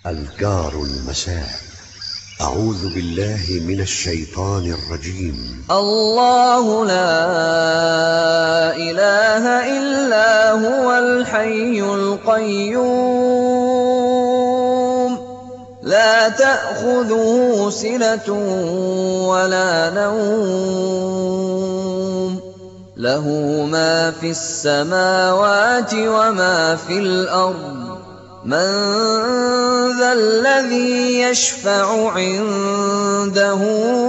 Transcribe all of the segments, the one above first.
أذكار المساء. أعوذ بالله من الشيطان الرجيم. الله لا إله إلا هو الحي القيوم لا تأخذه سنة ولا نوم له ما في السماوات وما في الأرض من ذا الذي يشفع عنده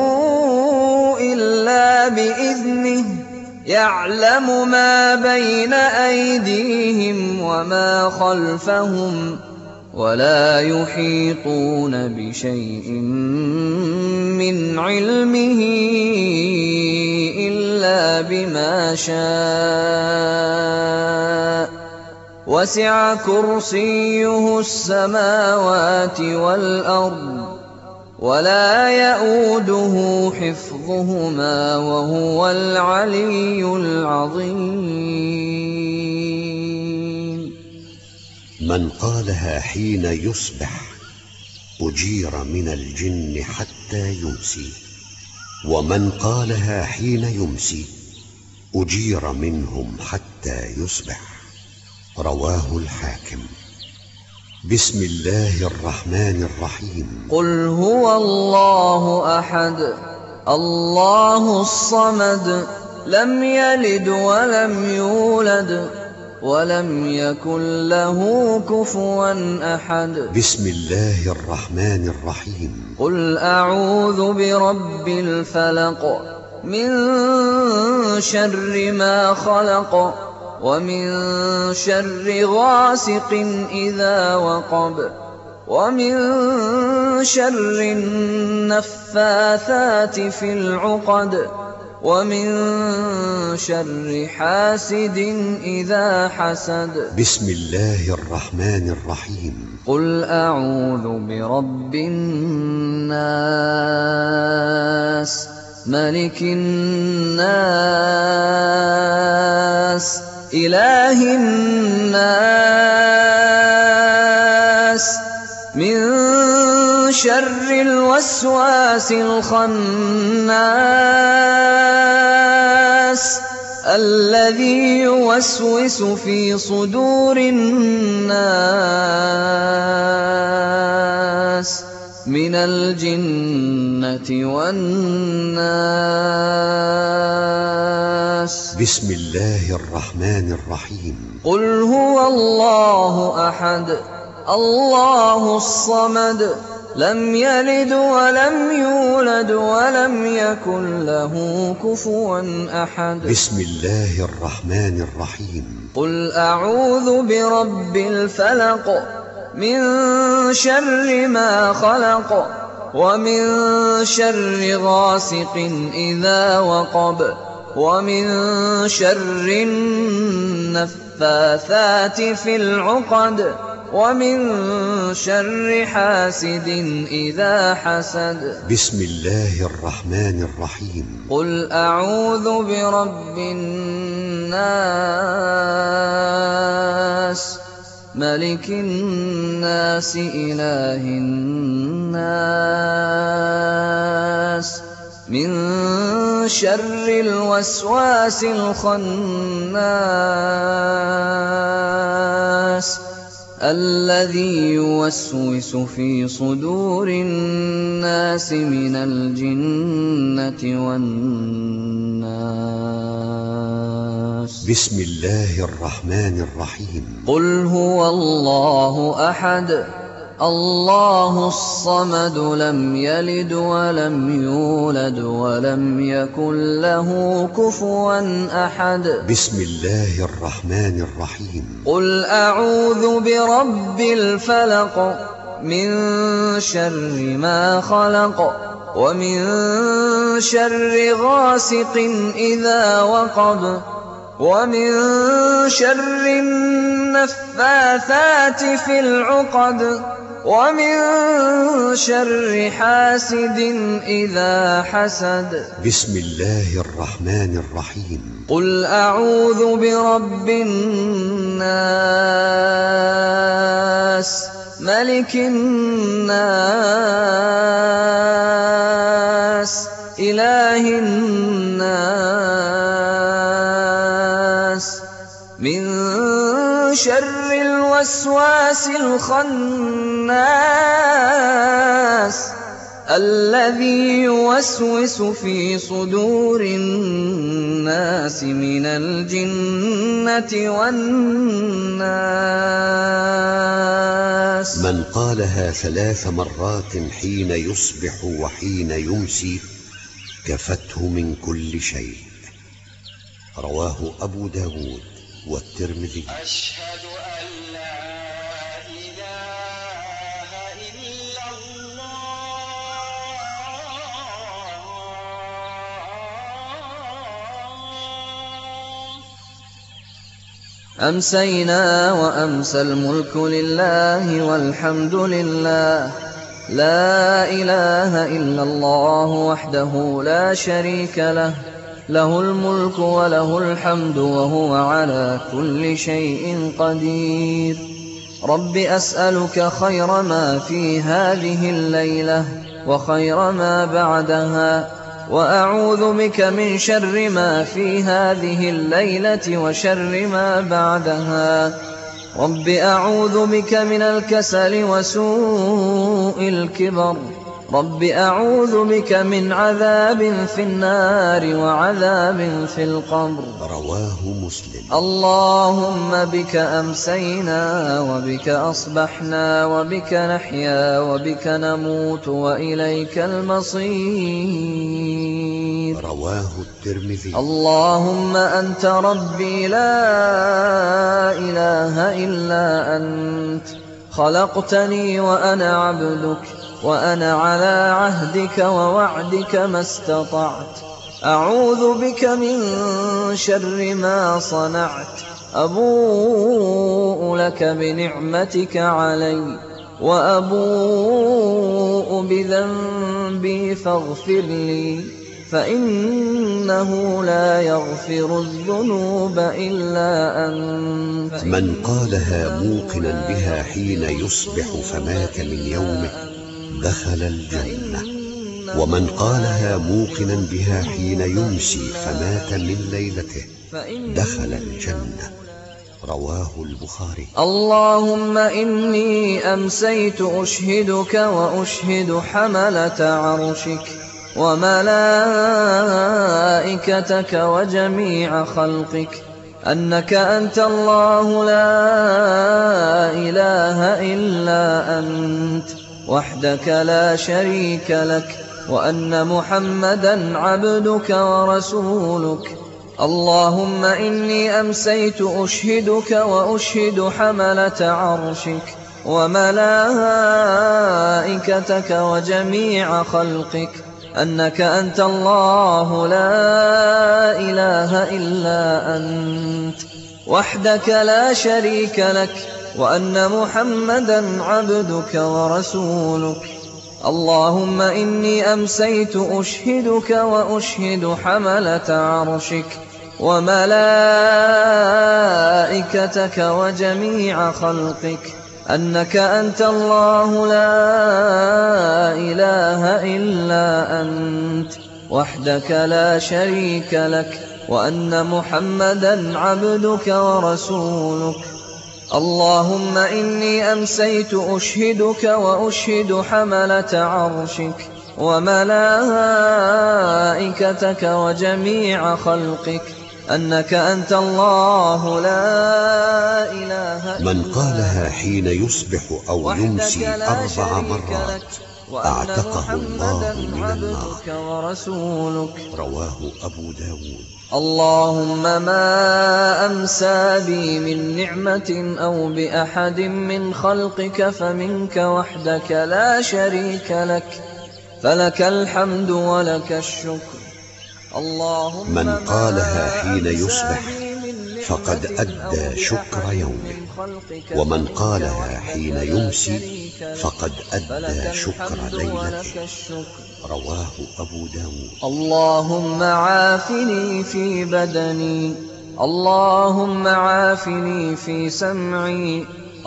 إلا بإذنه يعلم ما بين أيديهم وما خلفهم ولا يحيطون بشيء من علمه إلا بما شاء وسع كرسيه السماوات والأرض ولا يئوده حفظهما وهو العلي العظيم. من قالها حين يصبح أجير من الجن حتى يمسي، ومن قالها حين يمسي أجير منهم حتى يصبح. رواه الحاكم. بسم الله الرحمن الرحيم. قل هو الله أحد الله الصمد لم يلد ولم يولد ولم يكن له كفوا أحد. بسم الله الرحمن الرحيم. قل أعوذ برب الفلق من شر ما خلق ومن شر غاسق إذا وقب ومن شر النفاثات في العقد ومن شر حاسد إذا حسد. بسم الله الرحمن الرحيم. قل أعوذ برب الناس ملك الناس إله الناس من شر الوسواس الخناس الذي يوسوس في صدور الناس من الجنة والناس. بسم الله الرحمن الرحيم. قل هو الله أحد الله الصمد لم يلد ولم يولد ولم يكن له كفوا أحد. بسم الله الرحمن الرحيم. قل أعوذ برب الفلق من شر ما خلق ومن شر غاسق إذا وقب ومن شر النفاثات في العقد ومن شر حاسد إذا حسد. بسم الله الرحمن الرحيم. قل أعوذ برب الناس ملك الناس إله الناس من شر الوسواس الخناس الذي يوسوس في صدور الناس من الجنة والناس. بسم الله الرحمن الرحيم. قل هو الله أحد الله الصمد لم يلد ولم يولد ولم يكن له كفوا أحد. بسم الله الرحمن الرحيم. قل أعوذ برب الفلق من شر ما خلق ومن شر غاسق إذا وقب ومن شر النفاثات في العقد ومن شر حاسد إذا حسد. بسم الله الرحمن الرحيم. قل أعوذ برب الناس ملك الناس إله الناس من شر الوسواس الخناس الذي يوسوس في صدور الناس من الجنة والناس. من قالها 3 مرات حين يصبح وحين يمسي كفته من كل شيء. رواه أبو داود والترمذي. أشهد أن لا إله إلا الله. أمسينا وأمسى الملك لله والحمد لله، لا إله إلا الله وحده لا شريك له، له الملك وله الحمد وهو على كل شيء قدير. رب أسألك خير ما في هذه الليلة وخير ما بعدها، وأعوذ بك من شر ما في هذه الليلة وشر ما بعدها. رب أعوذ بك من الكسل وسوء الكبر. رب أعوذ بك من عذاب في النار وعذاب في القبر. رواه مسلم. اللهم بك أمسينا وبك أصبحنا وبك نحيا وبك نموت وإليك المصير. رواه الترمذي. اللهم أنت ربي لا إله إلا أنت، خلقتني وأنا عبدك، وأنا على عهدك ووعدك ما استطعت. أعوذ بك من شر ما صنعت. أبوء لك بنعمتك علي وأبوء بذنبي فاغفر لي، فإنه لا يغفر الذنوب إلا أنت. من قالها موقنا بها حين يصبح فمات من يومه دخل الجنة، ومن قالها موقنا بها حين يمسي فمات من ليلته دخل الجنة. رواه البخاري. اللهم إني أمسيت أشهدك وأشهد حملة عرشك وملائكتك وجميع خلقك أنك أنت الله لا إله إلا أنت وحدك لا شريك لك، وأن محمدا عبدك ورسولك. اللهم إني أمسيت أشهدك وأشهد حملة عرشك وملائكتك وجميع خلقك أنك أنت الله لا إله إلا أنت وحدك لا شريك لك، وأن محمدا عبدك ورسولك. اللهم إني أمسيت أشهدك وأشهد حملة عرشك وملائكتك وجميع خلقك أنك أنت الله لا إله إلا أنت وحدك لا شريك لك، وأن محمدا عبدك ورسولك. اللهم إني أمسيت أشهدك وأشهد حملة عرشك وملائكتك وجميع خلقك أنك أنت الله لا إله إلا أنت. من قالها حين يصبح أو يمسي 4 مرات أعتقه الله من النار. رواه أبو داود. اللهم ما أمسى بي من نعمة أو بأحد من خلقك فمنك وحدك لا شريك لك، فلك الحمد ولك الشكر. اللهم من قالها حين يصبح فقد أدى شكر يومه، ومن قالها حين يمسي فقد أدى شكر ليلته. رواه أبو داود. اللهم عافني في بدني، اللهم عافني في سمعي،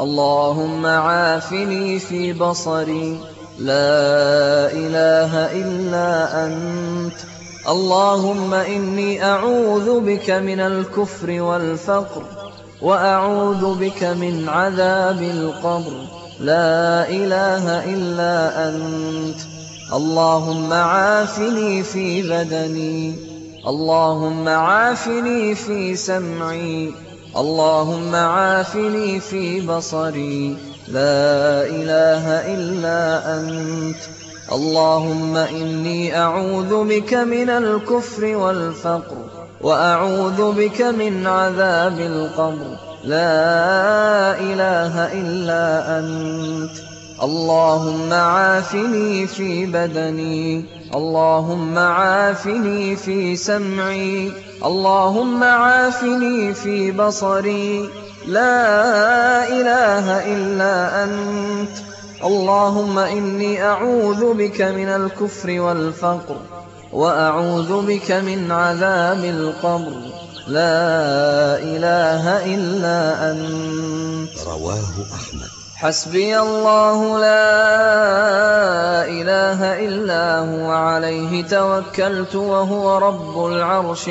اللهم عافني في بصري لا إله إلا أنت اللهم إني أعوذ بك من الكفر والفقر وأعوذ بك من عذاب القبر لا إله إلا أنت اللهم عافني في بدني اللهم عافني في سمعي اللهم عافني في بصري لا إله إلا أنت اللهم إني أعوذ بك من الكفر والفقر وأعوذ بك من عذاب القبر لا إله إلا أنت اللهم عافني في بدني اللهم عافني في سمعي اللهم عافني في بصري لا إله إلا أنت اللهم إني أعوذ بك من الكفر والفقر وأعوذ بك من عذاب القبر لا إله إلا أنت. رواه أحمد. حسبي الله لا إله إلا هو عليه توكلت وهو رب العرش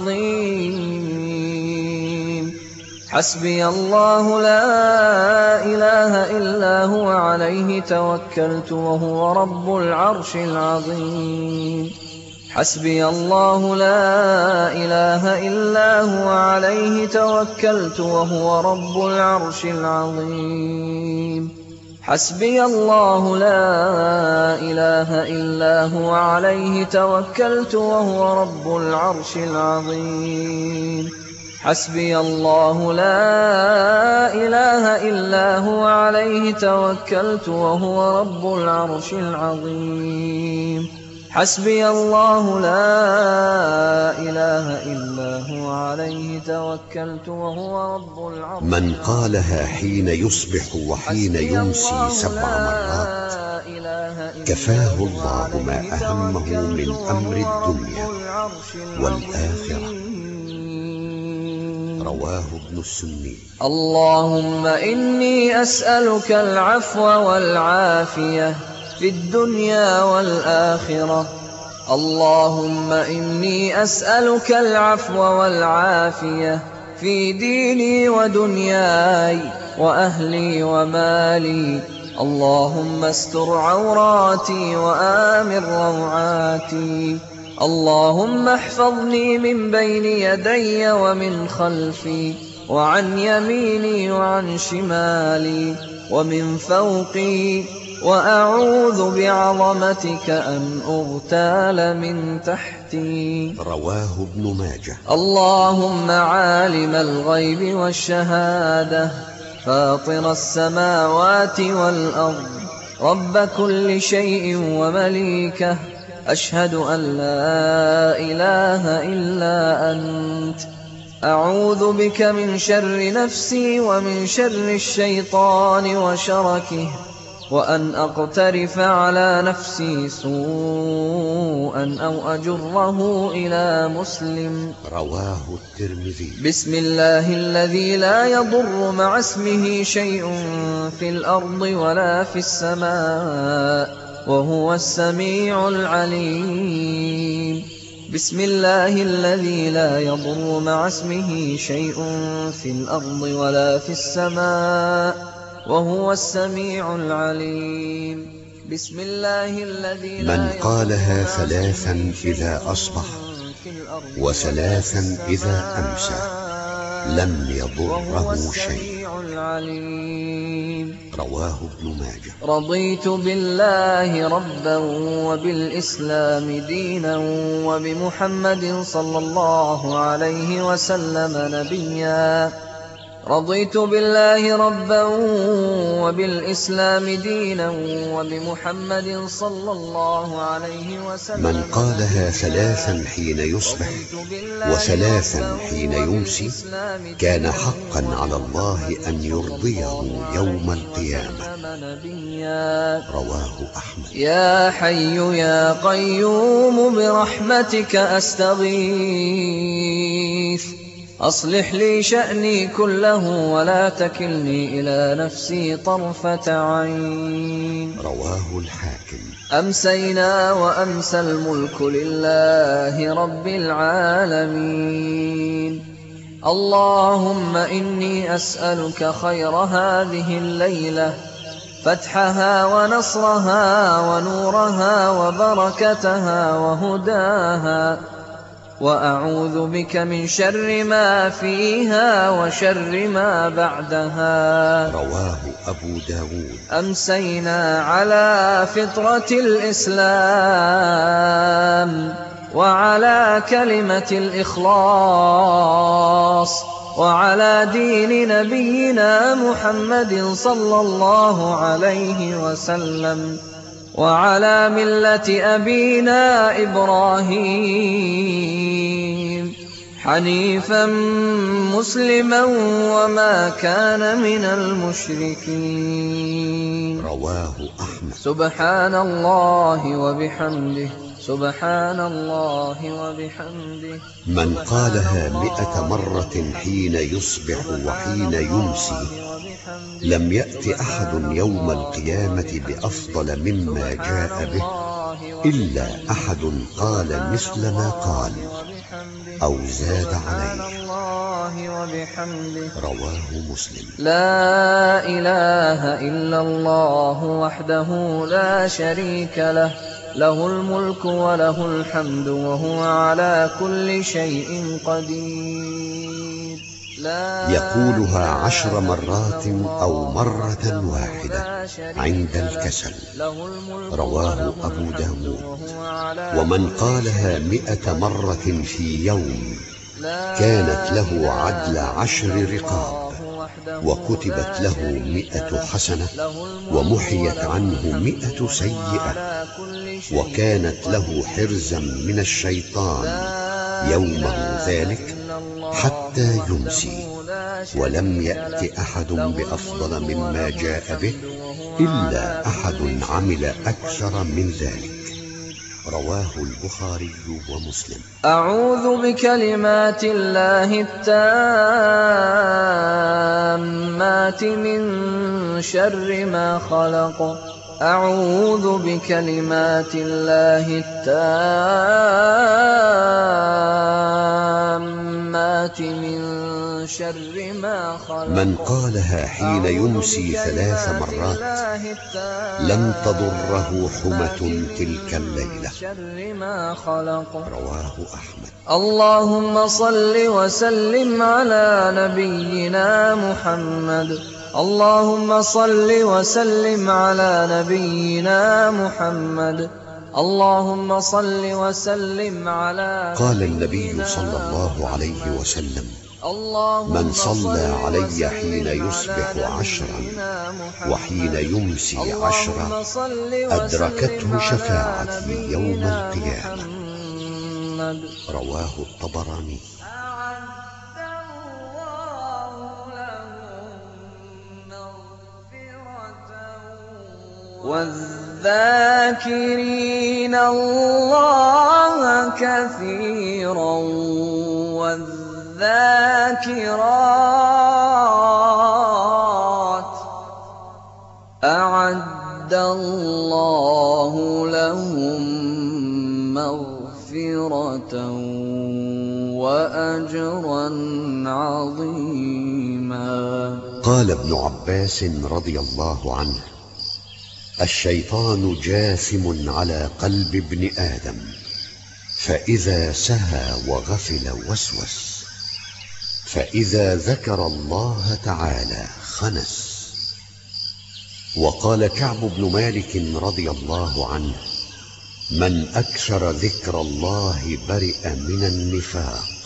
العظيم. حسبي الله لا إله إلا هو عليه توكلت وهو رب العرش العظيم. حسبي الله لا إله إلا هو عليه توكلت وهو رب العرش العظيم. حسبي الله لا إله إلا هو عليه توكلت وهو رب العرش العظيم. حسبي الله لا إله إلا هو عليه توكلت وهو رب العرش العظيم. حسبي الله لا إله إلا هو عليه توكلت وهو رب العرش. من قالها حين يصبح وحين يمسي 7 مرات كفاه الله ما أهمه من أمر الدنيا والآخرة. رواه ابن السني. اللهم إني أسألك العفو والعافية في الدنيا والآخرة. اللهم إني أسألك العفو والعافية في ديني ودنياي وأهلي ومالي. اللهم استر عوراتي وآمن روعاتي. اللهم احفظني من بين يدي ومن خلفي وعن يميني وعن شمالي ومن فوقي وأعوذ بعظمتك أن أغتال من تحتي. رواه ابن ماجه. اللهم عالم الغيب والشهادة فاطر السماوات والأرض رب كل شيء ومليكه. أشهد أن لا إله إلا أنت. أعوذ بك من شر نفسي ومن شر الشيطان وشركه وأن أقترف على نفسي سوءا أو أجره إلى مسلم. رواه الترمذي. بسم الله الذي لا يضر مع اسمه شيء في الأرض ولا في السماء وهو السميع العليم. بسم الله الذي لا يضر مع اسمه شيء في الأرض ولا في السماء وهو السميع العليم. بسم الله الذي لا من قالها 3 إذا أصبح و3 إذا أمسى لم يضره شيء. رواه ابن ماجه. رضيت بالله ربا وبالإسلام دينا وبمحمد صلى الله عليه وسلم نبيا. رضيت بالله ربا وبالإسلام دينا وبمحمد صلى الله عليه وسلم. من قالها 3 حين يصبح و3 حين يمسي كان حقا على الله أن يرضيه يوم القيامة. رواه أحمد. يا حي يا قيوم برحمتك أستغيث أصلح لي شأني كله ولا تكلني إلى نفسي طرفة عين. رواه الحاكم. أمسينا وأمسى الملك لله رب العالمين. اللهم إني أسألك خير هذه الليلة، فتحها ونصرها ونورها وبركتها وهداها، وأعوذ بك من شر ما فيها وشر ما بعدها. رواه أبو داود. أمسينا على فطرة الإسلام وعلى كلمة الإخلاص وعلى دين نبينا محمد صلى الله عليه وسلم وعلى ملة أبينا إبراهيم حنيفا مسلما وما كان من المشركين. رواه أحمد. سبحان الله وبحمده، سبحان الله وبحمده. من قالها 100 مرة حين يصبح وحين يمسي لم يأت أحد يوم القيامة بأفضل مما جاء به إلا أحد قال مثل ما قال أو زاد عليه. رواه مسلم. لا إله إلا الله وحده لا شريك له، له الملك وله الحمد وهو على كل شيء قدير. يقولها 10 مرات أو مرة واحدة عند الكسل. رواه أبو داود. ومن قالها 100 مرة في يوم كانت له عدل 10 رقاب، وكتبت له 100 حسنة، ومحيت عنه 100 سيئة، وكانت له حرزا من الشيطان يومه ذلك حتى يمسي، ولم يأت أحد بأفضل مما جاء به إلا أحد عمل أكثر من ذلك. رواه البخاري ومسلم. أعوذ بكلمات الله التامات من شر ما خلق. أعوذ بكلمات الله التامات من شر ما خلق. من قالها حين يمسي 3 مرات لم تضره حمة تلك الليلة. رواه أحمد. اللهم صل وسلم على نبينا محمد. اللهم صل وسلم على نبينا محمد. اللهم صل وسلم على. قال النبي صلى الله عليه وسلم: من صلى علي حين يصبح 10 وحين يمسي 10 أدركته شفاعتي يوم القيامة. رواه الطبراني. والذاكرين الله كثيرا والذاكرات أعد الله لهم مغفرة وأجرا عظيما. قال ابن عباس رضي الله عنه: الشيطان جاثم على قلب ابن آدم، فإذا سهى وغفل وسوس، فإذا ذكر الله تعالى خنس. وقال كعب بن مالك رضي الله عنه: من أكثر ذكر الله برئ من النفاق.